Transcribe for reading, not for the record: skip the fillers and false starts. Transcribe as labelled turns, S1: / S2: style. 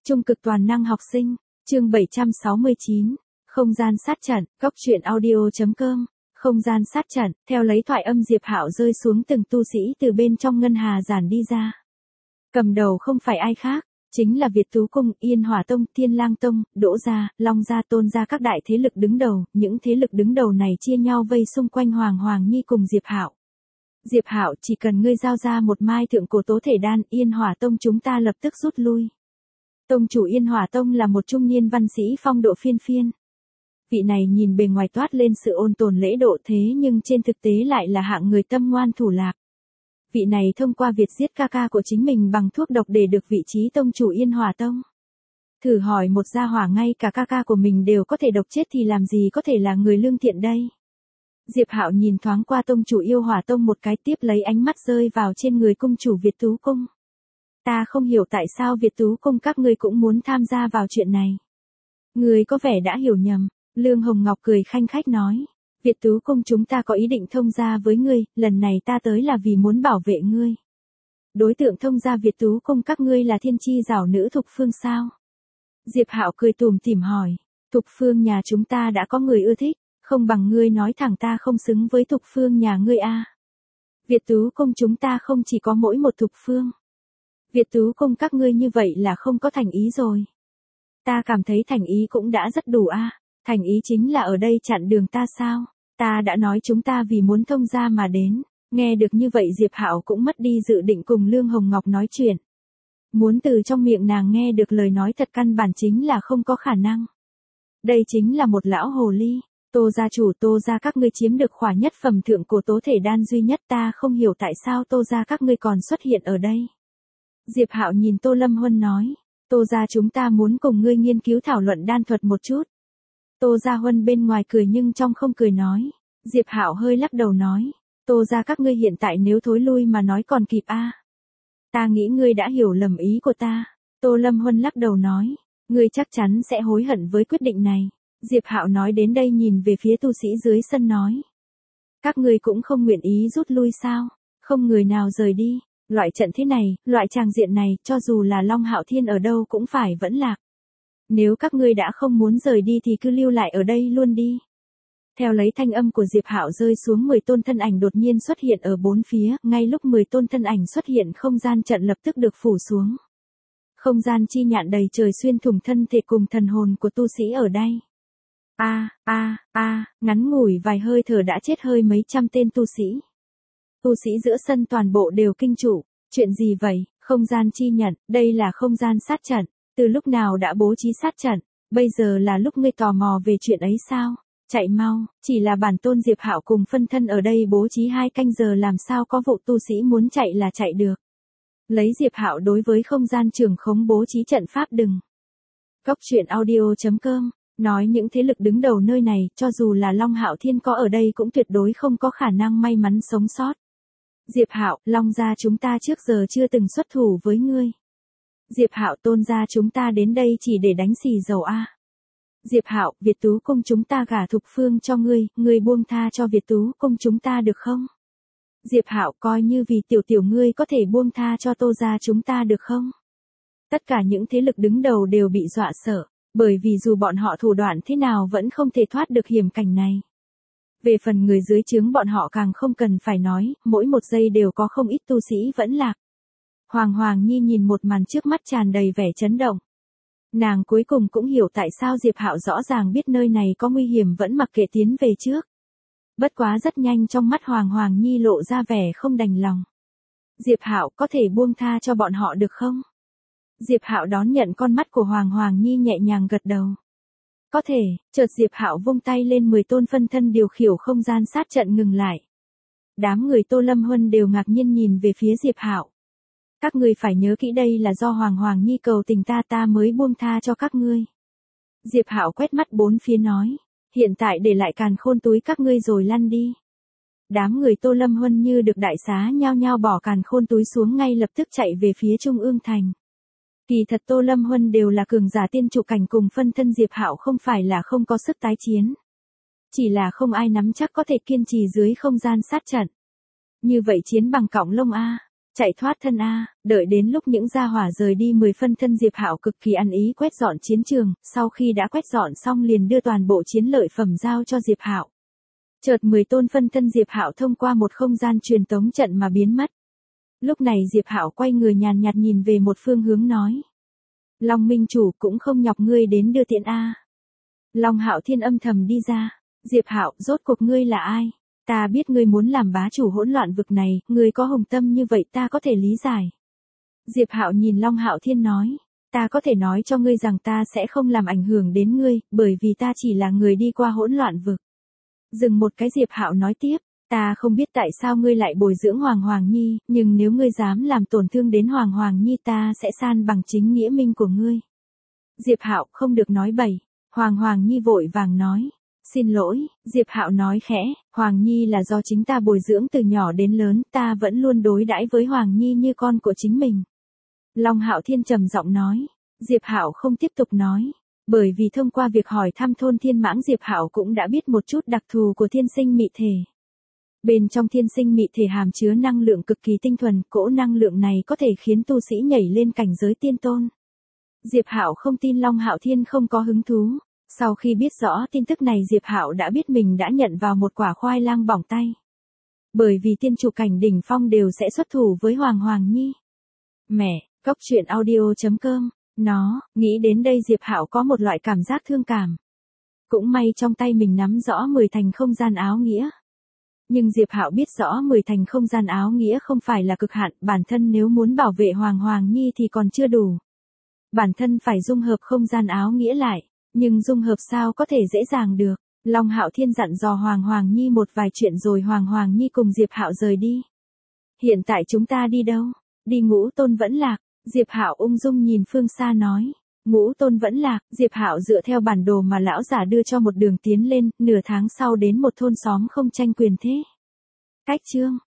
S1: Trung cực toàn năng học sinh, chương 769, không gian sát trận, góc truyện audio.com, không gian sát trận, theo lấy thoại âm Diệp Hạo rơi xuống từng tu sĩ từ bên trong ngân hà giản đi ra. Cầm đầu không phải ai khác, chính là Việt Tú Cung, Yên Hỏa Tông, Thiên Lang Tông, Đỗ Gia, Long Gia, Tôn Gia các đại thế lực đứng đầu, những thế lực đứng đầu này chia nhau vây xung quanh Hoàng Hoàng Nhi cùng Diệp Hạo. Diệp Hạo, chỉ cần ngươi giao ra một mai thượng cổ tố thể đan, Yên Hỏa Tông chúng ta lập tức rút lui. Tông chủ Yên Hỏa Tông là một trung niên văn sĩ phong độ phiên phiên. Vị này nhìn bề ngoài toát lên sự ôn tồn lễ độ thế nhưng trên thực tế lại là hạng người tâm ngoan thủ lạc. Vị này thông qua việc giết ca ca của chính mình bằng thuốc độc để được vị trí tông chủ Yên Hỏa Tông. Thử hỏi một gia hỏa ngay cả ca ca của mình đều có thể độc chết thì làm gì có thể là người lương thiện đây. Diệp Hạo nhìn thoáng qua tông chủ Yêu Hỏa Tông một cái, tiếp lấy ánh mắt rơi vào trên người cung chủ Việt Tú Cung. Ta không hiểu tại sao Việt Tú Cung các ngươi cũng muốn tham gia vào chuyện này. Ngươi có vẻ đã hiểu nhầm, Lương Hồng Ngọc cười khanh khách nói. Việt Tú Cung chúng ta có ý định thông gia với ngươi, lần này ta tới là vì muốn bảo vệ ngươi. Đối tượng thông gia Việt Tú Cung các ngươi là thiên chi giảo nữ Thục Phương sao? Diệp Hạo cười tủm tỉm hỏi. Thục Phương nhà chúng ta đã có người ưa thích, không bằng ngươi nói thẳng ta không xứng với Thục Phương nhà ngươi a. Việt Tú Cung chúng ta không chỉ có mỗi một Thục Phương. Việt Tú Cung các ngươi như vậy là không có thành ý rồi. Ta cảm thấy thành ý cũng đã rất đủ a. Thành ý chính là ở đây chặn đường ta sao? Ta đã nói chúng ta vì muốn thông gia mà đến. Nghe được như vậy Diệp Hạo cũng mất đi dự định cùng Lương Hồng Ngọc nói chuyện. Muốn từ trong miệng nàng nghe được lời nói thật căn bản chính là không có khả năng. Đây chính là một lão hồ ly. Tô gia chủ, Tô gia các ngươi chiếm được khỏa nhất phẩm thượng cổ tố thể đan duy nhất, ta không hiểu tại sao Tô gia các ngươi còn xuất hiện ở đây. Diệp Hạo nhìn Tô Lâm Huân nói, Tô gia chúng ta muốn cùng ngươi nghiên cứu thảo luận đan thuật một chút. Tô Gia Huân bên ngoài cười nhưng trong không cười nói. Diệp Hạo hơi lắc đầu nói, Tô gia các ngươi hiện tại nếu thối lui mà nói còn kịp a. Ta nghĩ ngươi đã hiểu lầm ý của ta. Tô Lâm Huân lắc đầu nói, ngươi chắc chắn sẽ hối hận với quyết định này. Diệp Hạo nói đến đây nhìn về phía tu sĩ dưới sân nói. Các ngươi cũng không nguyện ý rút lui sao? Không người nào rời đi. Loại trận thế này, loại tràng diện này, cho dù là Long Hạo Thiên ở đâu cũng phải vẫn lạc. Nếu các ngươi đã không muốn rời đi thì cứ lưu lại ở đây luôn đi. Theo lấy thanh âm của Diệp Hạo rơi xuống, 10 tôn thân ảnh đột nhiên xuất hiện ở bốn phía, ngay lúc 10 tôn thân ảnh xuất hiện không gian trận lập tức được phủ xuống. Không gian chi nhạn đầy trời xuyên thủng thân thể cùng thần hồn của tu sĩ ở đây. Ngắn ngủi vài hơi thở đã chết hơi mấy trăm tên tu sĩ. Tu sĩ giữa sân toàn bộ đều kinh trụ, chuyện gì vậy, không gian chi nhận, đây là không gian sát trận, từ lúc nào đã bố trí sát trận, bây giờ là lúc ngươi tò mò về chuyện ấy sao, chạy mau, chỉ là bản tôn Diệp Hạo cùng phân thân ở đây bố trí 2 canh giờ làm sao có vụ tu sĩ muốn chạy là chạy được. Lấy Diệp Hạo đối với không gian trường khống bố trí trận pháp đừng. Góc truyện audio.com, nói những thế lực đứng đầu nơi này, cho dù là Long Hạo Thiên có ở đây cũng tuyệt đối không có khả năng may mắn sống sót. Diệp Hạo, Long gia chúng ta trước giờ chưa từng xuất thủ với ngươi. Diệp Hạo, Tôn gia chúng ta đến đây chỉ để đánh xì dầu a. Diệp Hạo, Việt Tú Cung chúng ta gả Thục Phương cho ngươi buông tha cho Việt Tú Cung chúng ta được không? Diệp Hạo, coi như vì tiểu ngươi có thể buông tha cho Tô gia chúng ta được không? Tất cả những thế lực đứng đầu đều bị dọa sợ, bởi vì dù bọn họ thủ đoạn thế nào vẫn không thể thoát được hiểm cảnh này. Về phần người dưới trướng bọn họ càng không cần phải nói, mỗi một giây đều có không ít tu sĩ vẫn lạc. Hoàng Hoàng Nhi nhìn một màn trước mắt tràn đầy vẻ chấn động. Nàng cuối cùng cũng hiểu tại sao Diệp Hạo rõ ràng biết nơi này có nguy hiểm vẫn mặc kệ tiến về trước. Bất quá rất nhanh trong mắt Hoàng Hoàng Nhi lộ ra vẻ không đành lòng. Diệp Hạo, có thể buông tha cho bọn họ được không? Diệp Hạo đón nhận con mắt của Hoàng Hoàng Nhi nhẹ nhàng gật đầu. Có thể, chợt Diệp Hạo vung tay lên, 10 tôn phân thân điều khiển không gian sát trận ngừng lại. Đám người Tô Lâm Huân đều ngạc nhiên nhìn về phía Diệp Hạo. Các ngươi phải nhớ kỹ đây là do Hoàng Hoàng Nhi cầu tình ta mới buông tha cho các ngươi. Diệp Hạo quét mắt bốn phía nói, hiện tại để lại càn khôn túi các ngươi rồi lăn đi. Đám người Tô Lâm Huân như được đại xá nhao nhao bỏ càn khôn túi xuống ngay lập tức chạy về phía Trung ương thành. Kỳ thật Tô Lâm Huân đều là cường giả tiên trụ cảnh cùng phân thân Diệp Hạo không phải là không có sức tái chiến. Chỉ là không ai nắm chắc có thể kiên trì dưới không gian sát trận. Như vậy chiến bằng cọng lông a. Chạy thoát thân a, đợi đến lúc những gia hỏa rời đi 10 phân thân Diệp Hạo cực kỳ ăn ý quét dọn chiến trường, sau khi đã quét dọn xong liền đưa toàn bộ chiến lợi phẩm giao cho Diệp Hạo. Chợt 10 tôn phân thân Diệp Hạo thông qua một không gian truyền tống trận mà biến mất. Lúc này Diệp Hạo quay người nhàn nhạt nhìn về một phương hướng nói: "Long Minh chủ cũng không nhọc ngươi đến đưa tiện a." Long Hạo Thiên âm thầm đi ra, "Diệp Hạo, rốt cuộc ngươi là ai? Ta biết ngươi muốn làm bá chủ hỗn loạn vực này, ngươi có hồng tâm như vậy ta có thể lý giải." Diệp Hạo nhìn Long Hạo Thiên nói: "Ta có thể nói cho ngươi rằng ta sẽ không làm ảnh hưởng đến ngươi, bởi vì ta chỉ là người đi qua hỗn loạn vực." Dừng một cái Diệp Hạo nói tiếp: "Ta không biết tại sao ngươi lại bồi dưỡng Hoàng Hoàng Nhi, nhưng nếu ngươi dám làm tổn thương đến Hoàng Hoàng Nhi ta sẽ san bằng chính nghĩa minh của ngươi." Diệp Hạo không được nói bậy. Hoàng Hoàng Nhi vội vàng nói: "Xin lỗi." Diệp Hạo nói khẽ: "Hoàng Nhi là do chính ta bồi dưỡng từ nhỏ đến lớn, ta vẫn luôn đối đãi với Hoàng Nhi như con của chính mình." Long Hạo Thiên trầm giọng nói. Diệp Hạo không tiếp tục nói, bởi vì thông qua việc hỏi thăm thôn Thiên Mãng Diệp Hạo cũng đã biết một chút đặc thù của thiên sinh mị thể. Bên trong thiên sinh mị thể hàm chứa năng lượng cực kỳ tinh thuần, cỗ năng lượng này có thể khiến tu sĩ nhảy lên cảnh giới tiên tôn. Diệp Hạo không tin Long Hạo Thiên không có hứng thú. Sau khi biết rõ tin tức này Diệp Hạo đã biết mình đã nhận vào một quả khoai lang bỏng tay. Bởi vì tiên chủ cảnh đỉnh phong đều sẽ xuất thủ với Hoàng Hoàng Nhi. Mẹ, Cốc Truyện Audio.com, nghĩ đến đây Diệp Hạo có một loại cảm giác thương cảm. Cũng may trong tay mình nắm rõ 10 thành không gian áo nghĩa. Nhưng Diệp Hạo biết rõ 10 thành không gian áo nghĩa không phải là cực hạn, bản thân nếu muốn bảo vệ Hoàng Hoàng Nhi thì còn chưa đủ. Bản thân phải dung hợp không gian áo nghĩa lại. Nhưng dung hợp sao có thể dễ dàng được. Long Hạo Thiên dặn dò Hoàng Hoàng Nhi một vài chuyện rồi Hoàng Hoàng Nhi cùng Diệp Hạo rời đi. "Hiện tại chúng ta đi đâu?" "Đi Ngũ Tôn Vẫn Lạc." Diệp Hạo ung dung nhìn phương xa nói. Ngũ Tôn Vẫn Lạc. Diệp Hạo dựa theo bản đồ mà lão giả đưa cho một đường tiến lên, nửa tháng sau đến một thôn xóm không tranh quyền thế. Cách chương